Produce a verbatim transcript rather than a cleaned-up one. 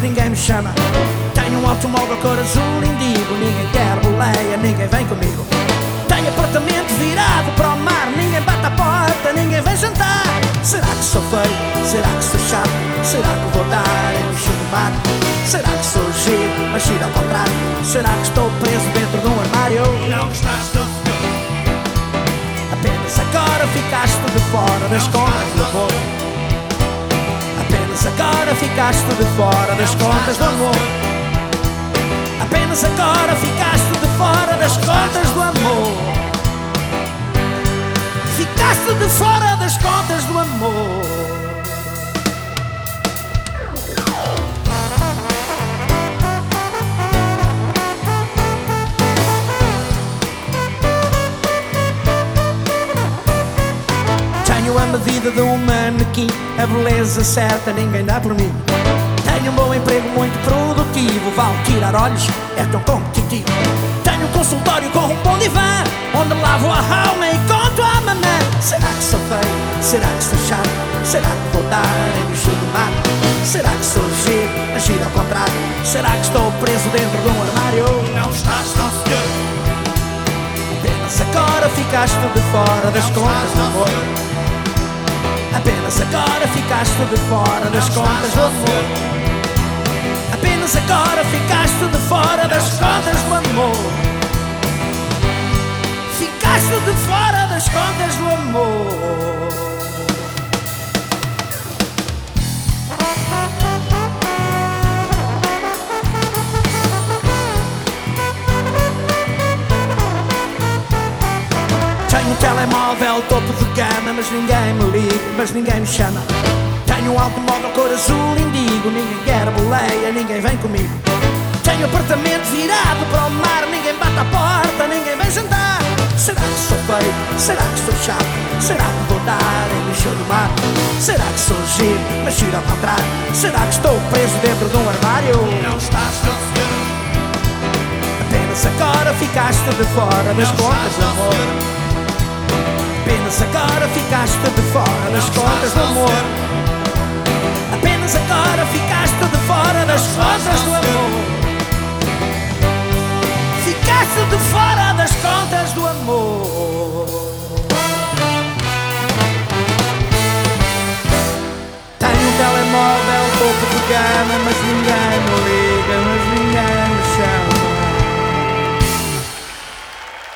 ninguém me chama. Tenho um automóvel cor azul indigo, ninguém quer boleia, ninguém vem comigo. Tenho apartamento virado para o mar, ninguém bate a porta, ninguém vem jantar. Será que sou feio? Será que sou chato? Será que vou dar em bicho do mar? Será que sou giro, mas giro ao contrário? Será que estou preso dentro de um armário? Não estás tão seguro. Apenas agora ficaste de fora das contas do amor. Apenas agora ficaste de fora das contas do amor. Apenas agora ficaste de fora das contas do amor. Ficaste de fora das contas do amor. Tenho a medida de um manequim, a beleza certa ninguém dá por mim. Tenho um bom emprego muito produtivo, vale tirar olhos, é tão competitivo. Tenho um consultório com um bom divã, onde lavo a alma e conto a mamã. Será que sou feio? Será que sou chato? Será que vou dar em bicho do mar? Será que sou giro, mas giro ao contrário? Será que estou preso dentro de um armário? Não estás tão seguro. Apenas agora ficaste de fora das contas do amor. Apenas agora ficaste de fora das contas do amor. Apenas agora ficaste de fora das contas do amor. Ficaste de fora das contas do amor. Tenho um telemóvel topo de gama, mas ninguém me liga, mas ninguém me chama. Tenho um automóvel cor azul indigo, ninguém quer boleia, ninguém vem comigo. Tenho apartamento virado para o mar, ninguém bate a porta, ninguém vem jantar. Será que sou feio? Será que sou chato? Será que vou dar em bicho do mar? Será que sou giro, mas giro ao contrário? Será que estou preso dentro de um armário? Não estás tão seguro. Apenas agora ficaste de fora das contas do amor. Apenas agora ficaste de fora das contas do amor. Apenas agora ficaste de fora das contas do amor. Ficaste de fora das contas do amor. Tenho um telemóvel topo de gama, mas ninguém